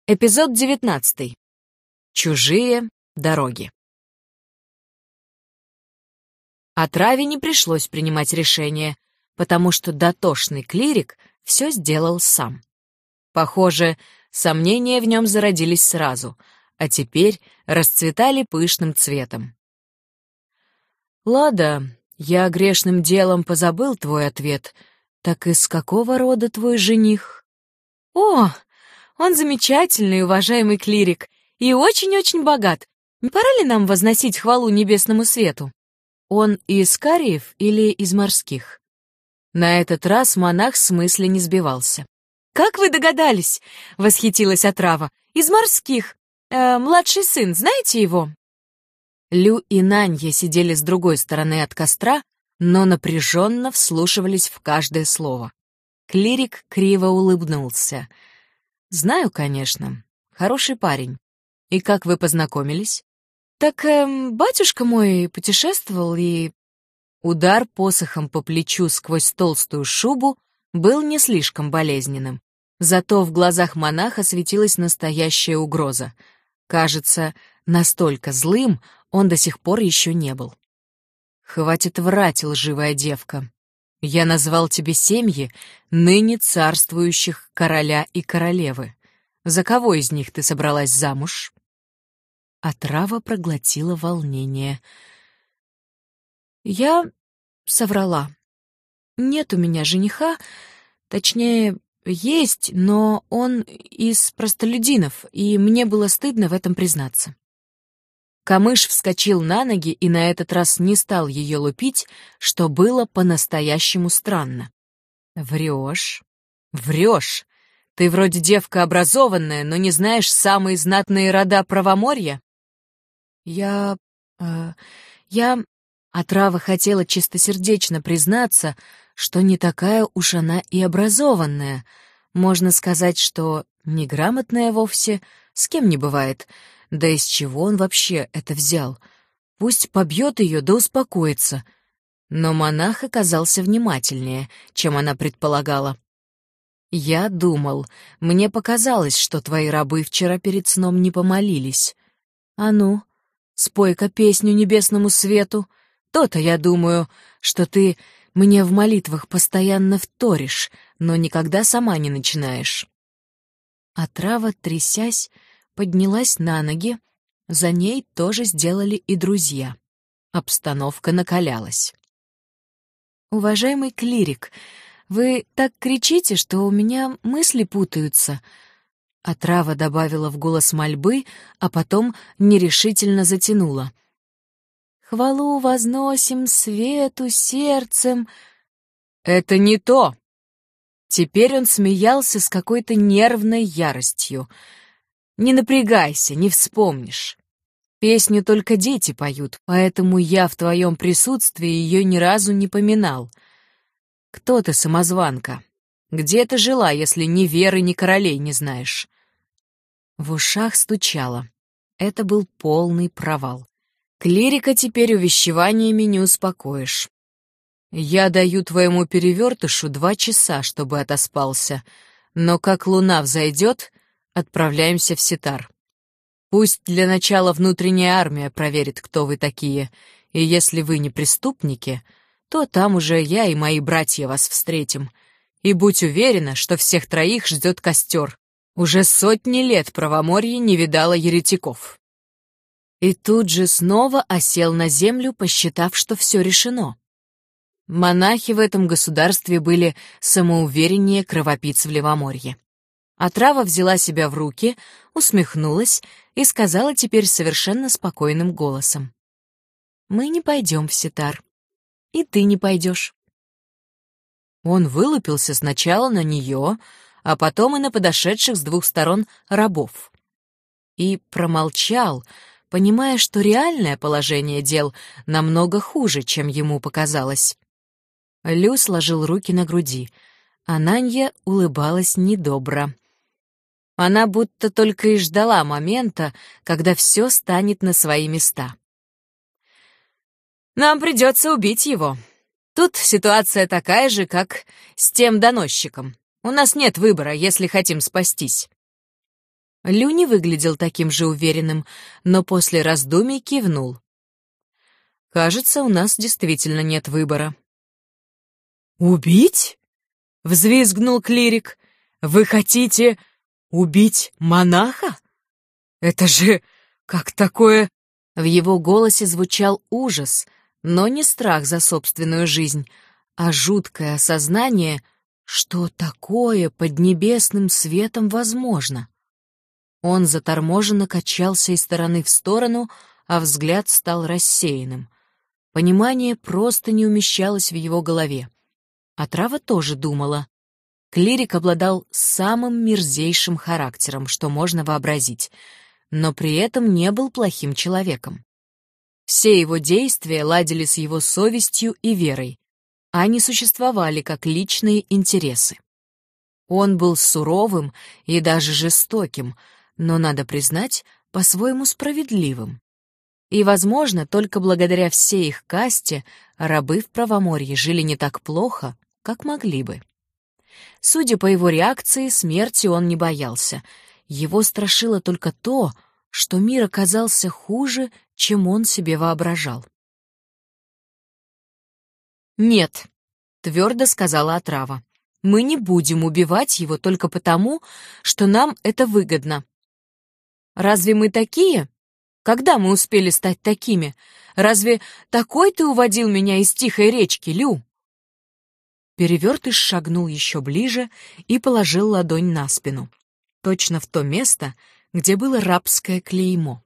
Эпизод 19. Чужие дороги. Отраве не пришлось принимать решение, потому что дотошный клирик все сделал сам. Похоже, сомнения в нем зародились сразу, а теперь расцветали пышным цветом. «Лада, я грешным делом позабыл твой ответ. Так из какого рода твой жених?» «О, он замечательный, уважаемый клирик, и очень-очень богат. Не пора ли нам возносить хвалу небесному свету?» «Он из кариев или из морских?» На этот раз монах с мысли не сбивался. «Как вы догадались?» — восхитилась отрава. «Из морских. Младший сын, знаете его?» Лю и Нанья сидели с другой стороны от костра, но напряженно вслушивались в каждое слово. Клирик криво улыбнулся. «Знаю, конечно. Хороший парень. И как вы познакомились?» «Так батюшка мой путешествовал и...» Удар посохом по плечу сквозь толстую шубу был не слишком болезненным. Зато в глазах монаха светилась настоящая угроза. Кажется, настолько злым он до сих пор еще не был. «Хватит врать, лживая девка. Я назвал тебе семьи, ныне царствующих короля и королевы. За кого из них ты собралась замуж?» Отрава проглотила волнение. «Я соврала. Нет у меня жениха, точнее, есть, но он из простолюдинов, и мне было стыдно в этом признаться». Камыш вскочил на ноги и на этот раз не стал ее лупить, что было по-настоящему странно. «Врешь? Врешь? Ты вроде девка образованная, но не знаешь самые знатные рода Правоморья?» Я... Отрава хотела чистосердечно признаться, что не такая уж она и образованная. Можно сказать, что неграмотная вовсе, с кем не бывает. Да из чего он вообще это взял? Пусть побьет ее да успокоится. Но монах оказался внимательнее, чем она предполагала. «Я думал, мне показалось, что твои рабы вчера перед сном не помолились. А ну, спой-ка песню небесному свету. То-то я думаю, что ты мне в молитвах постоянно вторишь, но никогда сама не начинаешь». Отрава, трясясь, поднялась на ноги, за ней тоже сделали и друзья. Обстановка накалялась. «Уважаемый клирик, вы так кричите, что у меня мысли путаются». Отрава добавила в голос мольбы, а потом нерешительно затянула. «Хвалу возносим свету сердцем». «Это не то!» Теперь он смеялся с какой-то нервной яростью. «Не напрягайся, не вспомнишь. Песню только дети поют, поэтому я в твоем присутствии ее ни разу не поминал. Кто ты, самозванка? Где ты жила, если ни веры, ни королей не знаешь?» В ушах стучало. Это был полный провал. Клирика теперь увещеваниями не успокоишь. «Я даю твоему перевертышу 2 часа, чтобы отоспался, но как луна взойдет, отправляемся в Ситар. Пусть для начала внутренняя армия проверит, кто вы такие, и если вы не преступники, то там уже я и мои братья вас встретим. И будь уверена, что всех 3 ждет костер. Уже сотни лет Правоморье не видало еретиков». И тут же снова осел на землю, посчитав, что все решено. Монахи в этом государстве были самоувереннее кровопийц в Левоморье. Отрава взяла себя в руки, усмехнулась и сказала теперь совершенно спокойным голосом: «Мы не пойдем в Ситар. И ты не пойдешь». Он вылупился сначала на нее, а потом и на подошедших с 2 сторон рабов. И промолчал, понимая, что реальное положение дел намного хуже, чем ему показалось. Лю сложил руки на груди, а Нанья улыбалась недобро. Она будто только и ждала момента, когда все станет на свои места. «Нам придется убить его. Тут ситуация такая же, как с тем доносчиком. У нас нет выбора, если хотим спастись». Лю не выглядел таким же уверенным, но после раздумий кивнул. «Кажется, у нас действительно нет выбора». «Убить?» — взвизгнул клирик. «Вы хотите убить монаха? Это же как такое...» В его голосе звучал ужас, но не страх за собственную жизнь, а жуткое осознание, что такое под небесным светом возможно. Он заторможенно качался из стороны в сторону, а взгляд стал рассеянным. Понимание просто не умещалось в его голове. А Трава тоже думала. Клирик обладал самым мерзейшим характером, что можно вообразить, но при этом не был плохим человеком. Все его действия ладили с его совестью и верой, а не существовали как личные интересы. Он был суровым и даже жестоким, но, надо признать, по-своему справедливым. И, возможно, только благодаря всей их касте рабы в Правоморье жили не так плохо, как могли бы. Судя по его реакции, смерти он не боялся. Его страшило только то, что мир оказался хуже, чем он себе воображал. «Нет», — твердо сказала Отрава, — «мы не будем убивать его только потому, что нам это выгодно. Разве мы такие? Когда мы успели стать такими? Разве такой ты уводил меня из тихой речки, Лю?» Перевертыш шагнул еще ближе и положил ладонь на спину, точно в то место, где было рабское клеймо.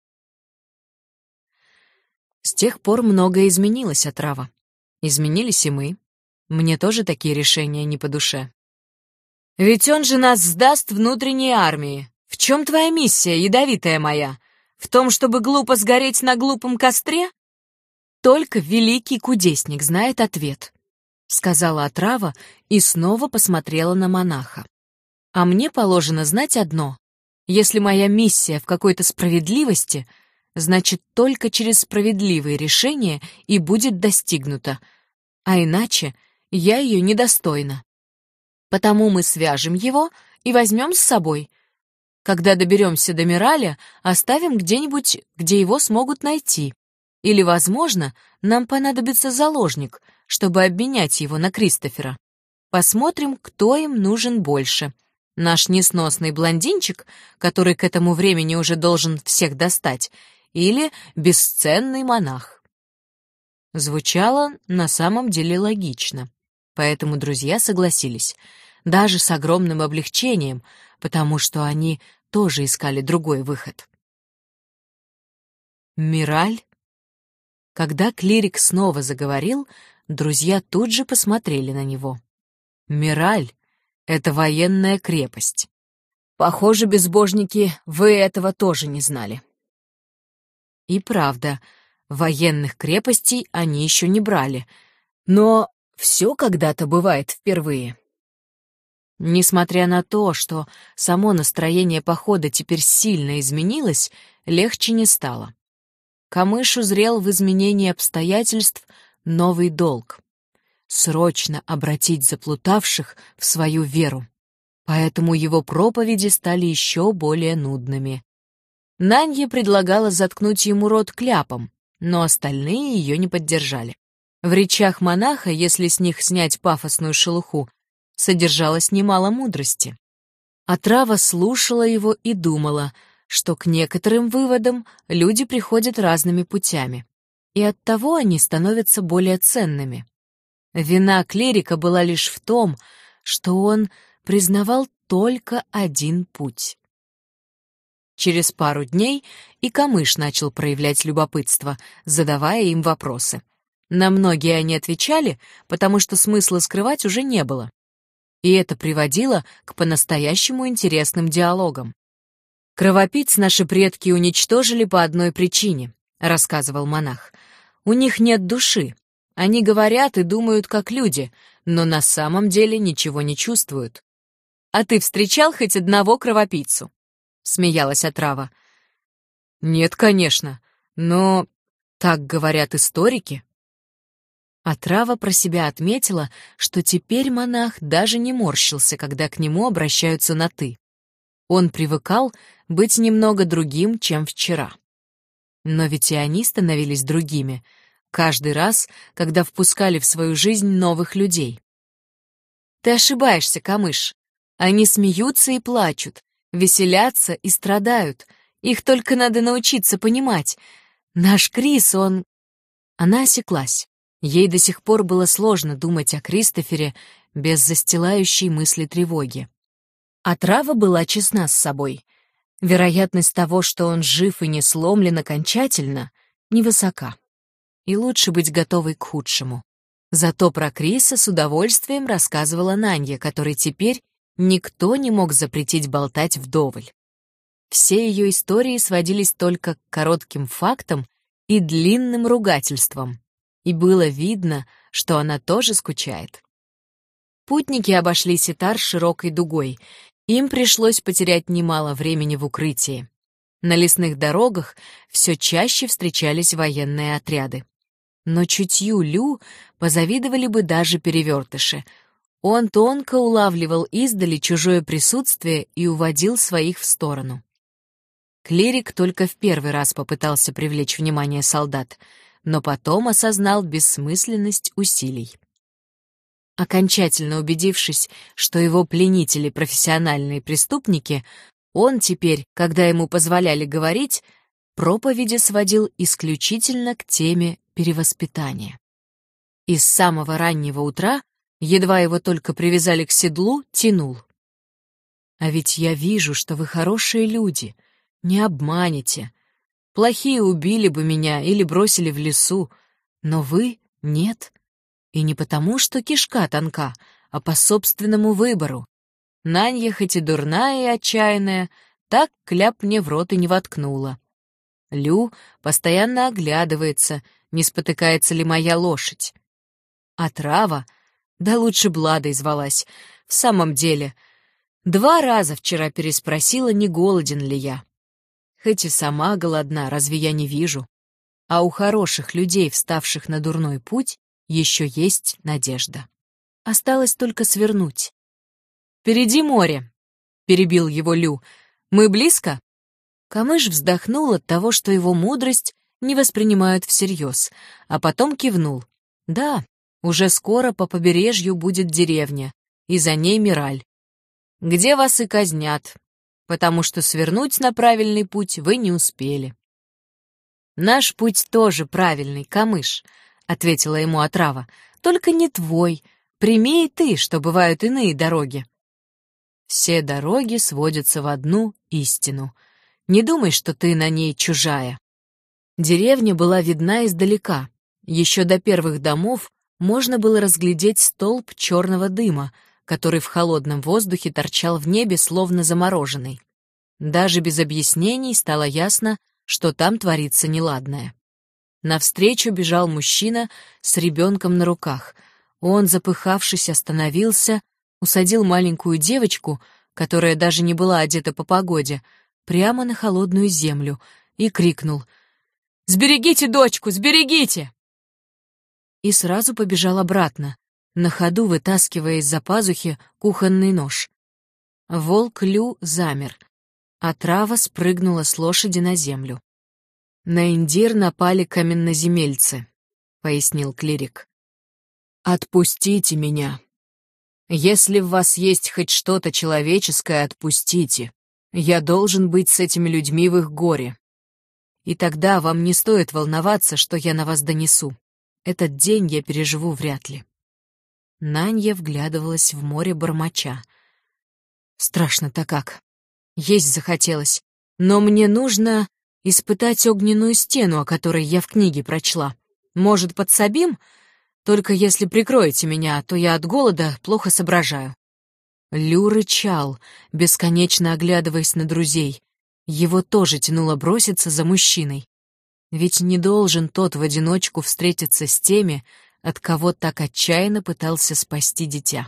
С тех пор многое изменилось, Отрава. Изменились и мы. Мне тоже такие решения не по душе. Ведь он же нас сдаст внутренней армии. В чем твоя миссия, ядовитая моя? В том, чтобы глупо сгореть на глупом костре? Только великий кудесник знает ответ, сказала Отрава и снова посмотрела на монаха. А мне положено знать одно. Если моя миссия в какой-то справедливости, значит, только через справедливые решения и будет достигнута, а иначе я ее недостойна. Потому мы свяжем его и возьмем с собой. Когда доберемся до Мираля, оставим где-нибудь, где его смогут найти. Или, возможно, нам понадобится заложник, чтобы обменять его на Кристофера. Посмотрим, кто им нужен больше. Наш несносный блондинчик, который к этому времени уже должен всех достать, или бесценный монах. Звучало на самом деле логично, поэтому друзья согласились, даже с огромным облегчением, потому что они тоже искали другой выход. Мираль? Когда клирик снова заговорил, друзья тут же посмотрели на него. Мираль — это военная крепость. Похоже, безбожники, вы этого тоже не знали. И правда, военных крепостей они еще не брали, но все когда-то бывает впервые. Несмотря на то, что само настроение похода теперь сильно изменилось, легче не стало. Камыш узрел в изменении обстоятельств новый долг — срочно обратить заплутавших в свою веру. Поэтому его проповеди стали еще более нудными. Нанья предлагала заткнуть ему рот кляпом, но остальные ее не поддержали. В речах монаха, если с них снять пафосную шелуху, содержалось немало мудрости. Отрава слушала его и думала, что к некоторым выводам люди приходят разными путями, и оттого они становятся более ценными. Вина клирика была лишь в том, что он признавал только один путь. Через пару дней и Камыш начал проявлять любопытство, задавая им вопросы. На многие они отвечали, потому что смысла скрывать уже не было. И это приводило к по-настоящему интересным диалогам. «Кровопийц наши предки уничтожили по одной причине», — рассказывал монах. «У них нет души. Они говорят и думают как люди, но на самом деле ничего не чувствуют. А ты встречал хоть одного кровопийцу?» — смеялась Отрава. «Нет, конечно, но так говорят историки». Отрава про себя отметила, что теперь монах даже не морщился, когда к нему обращаются на «ты». Он привыкал быть немного другим, чем вчера. Но ведь и они становились другими, каждый раз, когда впускали в свою жизнь новых людей. Ты ошибаешься, Камыш. Они смеются и плачут, веселятся и страдают. Их только надо научиться понимать. Наш Крис, он... Она осеклась. Ей до сих пор было сложно думать о Кристофере без застилающей мысли тревоги. Отрава была честна с собой. Вероятность того, что он жив и не сломлен окончательно, невысока. И лучше быть готовой к худшему. Зато про Криса с удовольствием рассказывала Нанья, которой теперь никто не мог запретить болтать вдоволь. Все ее истории сводились только к коротким фактам и длинным ругательствам, и было видно, что она тоже скучает. Путники обошли Ситар широкой дугой. Им пришлось потерять немало времени в укрытии. На лесных дорогах все чаще встречались военные отряды. Но чутью Лю позавидовали бы даже перевертыши. Он тонко улавливал издали чужое присутствие и уводил своих в сторону. Клирик только в первый раз попытался привлечь внимание солдат, но потом осознал бессмысленность усилий. Окончательно убедившись, что его пленители — профессиональные преступники, он теперь, когда ему позволяли говорить, проповеди сводил исключительно к теме перевоспитания. И с самого раннего утра, едва его только привязали к седлу, тянул. «А ведь я вижу, что вы хорошие люди, не обманете. Плохие убили бы меня или бросили в лесу, но вы — нет. И не потому, что кишка тонка, а по собственному выбору. Нанья, хоть и дурная и отчаянная, так кляп мне в рот и не воткнула. Лю постоянно оглядывается, не спотыкается ли моя лошадь. А Трава, да лучше Бладой звалась, в самом деле, 2 раза вчера переспросила, не голоден ли я. Хоть и сама голодна, разве я не вижу? А у хороших людей, вставших на дурной путь, еще есть надежда. Осталось только свернуть. «Впереди море», — перебил его Лю. «Мы близко?» Камыш вздохнул от того, что его мудрость не воспринимают всерьез, а потом кивнул. «Да, уже скоро по побережью будет деревня, и за ней Мираль, где вас и казнят, потому что свернуть на правильный путь вы не успели». «Наш путь тоже правильный, Камыш», — ответила ему отрава, — «только не твой. Прими и ты, что бывают иные дороги». Все дороги сводятся в одну истину. Не думай, что ты на ней чужая. Деревня была видна издалека. Еще до первых домов можно было разглядеть столб черного дыма, который в холодном воздухе торчал в небе, словно замороженный. Даже без объяснений стало ясно, что там творится неладное. Навстречу бежал мужчина с ребенком на руках. Он, запыхавшись, остановился, усадил маленькую девочку, которая даже не была одета по погоде, прямо на холодную землю и крикнул: «Сберегите дочку, сберегите!» И сразу побежал обратно, на ходу вытаскивая из-за пазухи кухонный нож. Волк Лю замер, а Трава спрыгнула с лошади на землю. «На Индир напали каменноземельцы», — пояснил клирик. «Отпустите меня. Если в вас есть хоть что-то человеческое, отпустите. Я должен быть с этими людьми в их горе. И тогда вам не стоит волноваться, что я на вас донесу. Этот день я переживу вряд ли». Нанья вглядывалась в море бормоча. «Страшно-то как. Есть захотелось. Но мне нужно испытать огненную стену, о которой я в книге прочла. Может, подсобим? Только если прикроете меня, то я от голода плохо соображаю». Лю рычал, бесконечно оглядываясь на друзей. Его тоже тянуло броситься за мужчиной. Ведь не должен тот в одиночку встретиться с теми, от кого так отчаянно пытался спасти дитя.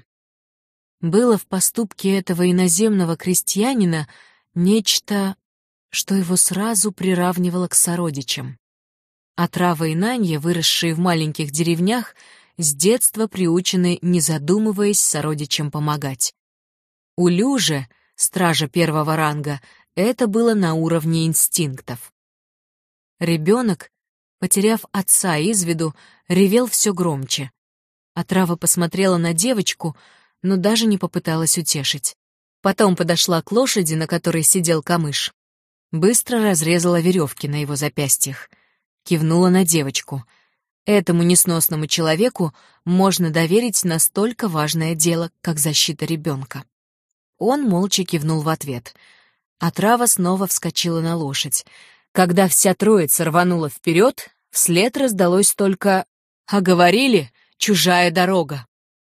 Было в поступке этого иноземного крестьянина нечто, что его сразу приравнивало к сородичам. Отрава и Нанья, выросшие в маленьких деревнях, с детства приучены, не задумываясь, сородичам помогать. У Лю же стража первого ранга, это было на уровне инстинктов. Ребенок, потеряв отца из виду, ревел все громче. Отрава посмотрела на девочку, но даже не попыталась утешить. Потом подошла к лошади, на которой сидел камыш. Быстро разрезала веревки на его запястьях. Кивнула на девочку. Этому несносному человеку можно доверить настолько важное дело, как защита ребенка. Он молча кивнул в ответ. Отрава снова вскочила на лошадь. Когда вся троица рванула вперед, вслед раздалось только «А говорили, чужая дорога».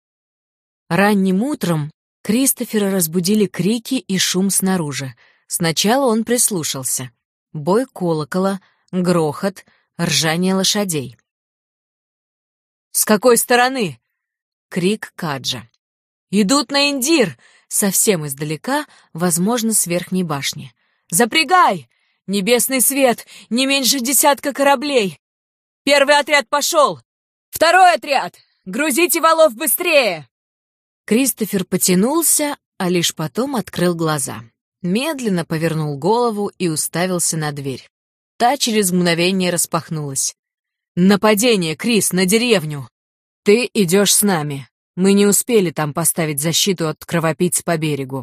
Ранним утром Кристофера разбудили крики и шум снаружи. Сначала он прислушался. Бой колокола, грохот, ржание лошадей. «С какой стороны?» — крик Каджа. «Идут на Индир!» — совсем издалека, возможно, с верхней башни. «Запрягай! Небесный свет! Не меньше 10 кораблей! Первый отряд пошел! Второй отряд! Грузите валов быстрее!» Кристофер потянулся, а лишь потом открыл глаза. Медленно повернул голову и уставился на дверь. Та через мгновение распахнулась. «Нападение, Крис, на деревню! Ты идешь с нами. Мы не успели там поставить защиту от кровопийц по берегу».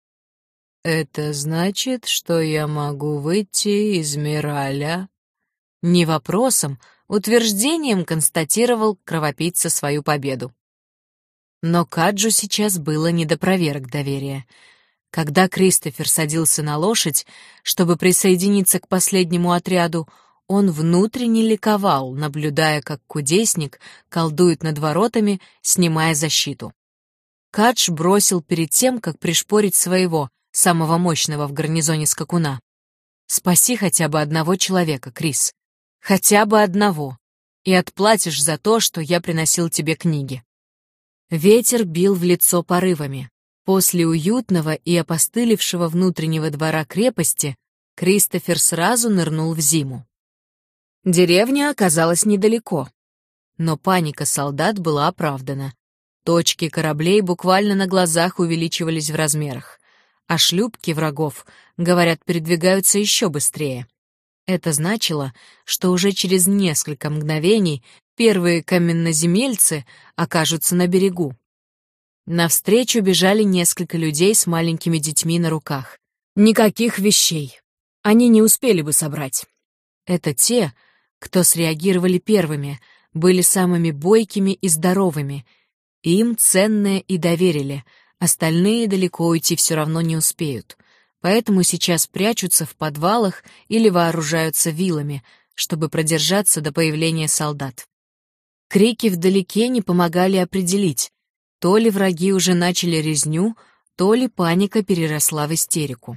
«Это значит, что я могу выйти из Мираля?» Не вопросом, утверждением констатировал кровопийца свою победу. Но Каджу сейчас было не до проверок доверия. Когда Кристофер садился на лошадь, чтобы присоединиться к последнему отряду, он внутренне ликовал, наблюдая, как кудесник колдует над воротами, снимая защиту. Кадж бросил перед тем, как пришпорить своего, самого мощного в гарнизоне скакуна. «Спаси хотя бы одного человека, Крис. Хотя бы одного. И отплатишь за то, что я приносил тебе книги». Ветер бил в лицо порывами. После уютного и опостылевшего внутреннего двора крепости Кристофер сразу нырнул в зиму. Деревня оказалась недалеко, но паника солдат была оправдана. Точки кораблей буквально на глазах увеличивались в размерах, а шлюпки врагов, говорят, передвигаются еще быстрее. Это значило, что уже через несколько мгновений первые каменноземельцы окажутся на берегу. Навстречу бежали несколько людей с маленькими детьми на руках. Никаких вещей. Они не успели бы собрать. Это те, кто среагировали первыми, были самыми бойкими и здоровыми. Им ценное и доверили, остальные далеко уйти все равно не успеют. Поэтому сейчас прячутся в подвалах или вооружаются вилами, чтобы продержаться до появления солдат. Крики вдалеке не помогали определить, то ли враги уже начали резню, то ли паника переросла в истерику.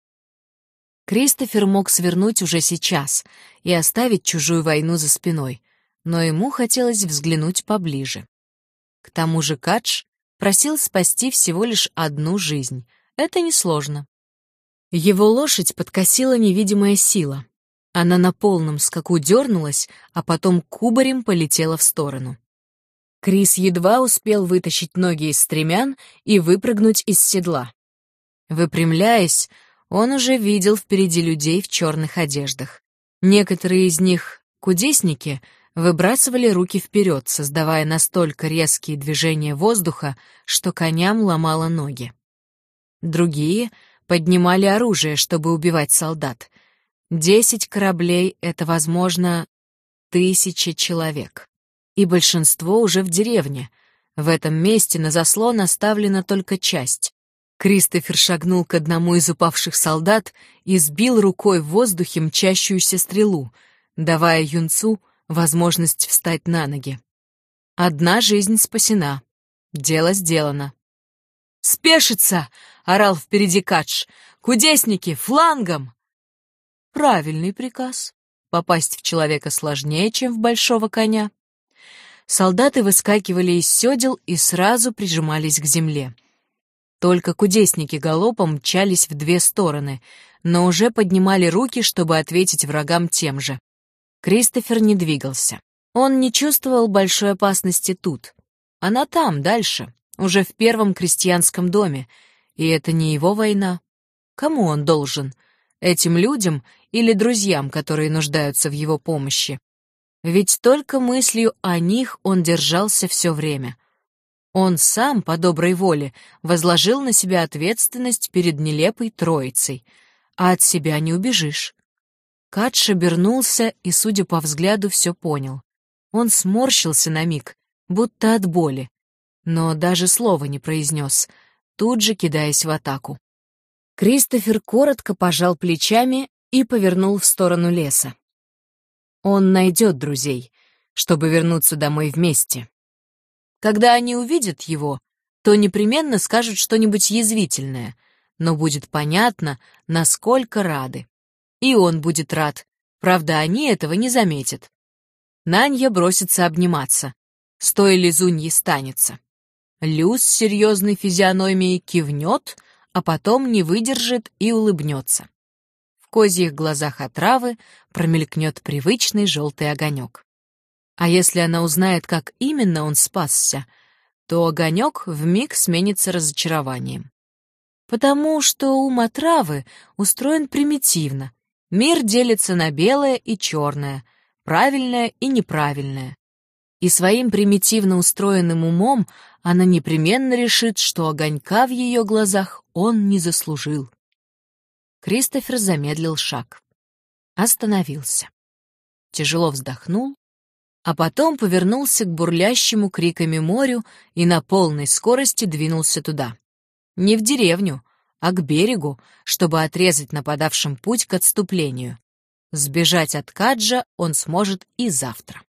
Кристофер мог свернуть уже сейчас и оставить чужую войну за спиной, но ему хотелось взглянуть поближе. К тому же Кадж просил спасти всего лишь одну жизнь. Это несложно. Его лошадь подкосила невидимая сила. Она на полном скаку дернулась, а потом кубарем полетела в сторону. Крис едва успел вытащить ноги из стремян и выпрыгнуть из седла. Выпрямляясь, он уже видел впереди людей в черных одеждах. Некоторые из них, кудесники, выбрасывали руки вперед, создавая настолько резкие движения воздуха, что коням ломало ноги. Другие поднимали оружие, чтобы убивать солдат. 10 кораблей — это, возможно, 1000 человек. И большинство уже в деревне. В этом месте на заслон оставлена только часть. Кристофер шагнул к одному из упавших солдат и сбил рукой в воздухе мчащуюся стрелу, давая юнцу возможность встать на ноги. Одна жизнь спасена. Дело сделано. «Спешиться!» — орал впереди Кадж. «Кудесники, флангом!» Правильный приказ. Попасть в человека сложнее, чем в большого коня. Солдаты выскакивали из седел и сразу прижимались к земле. Только кудесники галопом мчались в 2 стороны, но уже поднимали руки, чтобы ответить врагам тем же. Кристофер не двигался. Он не чувствовал большой опасности тут. Она там, дальше, уже в первом крестьянском доме. И это не его война. Кому он должен? Этим людям или друзьям, которые нуждаются в его помощи? Ведь только мыслью о них он держался все время. Он сам, по доброй воле, возложил на себя ответственность перед нелепой троицей, а от себя не убежишь. Кадж обернулся и, судя по взгляду, все понял. Он сморщился на миг, будто от боли, но даже слова не произнес, тут же кидаясь в атаку. Кристофер коротко пожал плечами и повернул в сторону леса. Он найдет друзей, чтобы вернуться домой вместе. Когда они увидят его, то непременно скажут что-нибудь язвительное, но будет понятно, насколько рады. И он будет рад, правда, они этого не заметят. Нанья бросится обниматься, с той лизуньей станется. Лю с серьезной физиономией кивнет, а потом не выдержит и улыбнется. В козьих глазах отравы промелькнет привычный желтый огонек. А если она узнает, как именно он спасся, то огонек вмиг сменится разочарованием. Потому что ум отравы устроен примитивно. Мир делится на белое и черное, правильное и неправильное. И своим примитивно устроенным умом она непременно решит, что огонька в ее глазах он не заслужил. Кристофер замедлил шаг. Остановился. Тяжело вздохнул, а потом повернулся к бурлящему криками морю и на полной скорости двинулся туда. Не в деревню, а к берегу, чтобы отрезать нападавшим путь к отступлению. Сбежать от Каджа он сможет и завтра.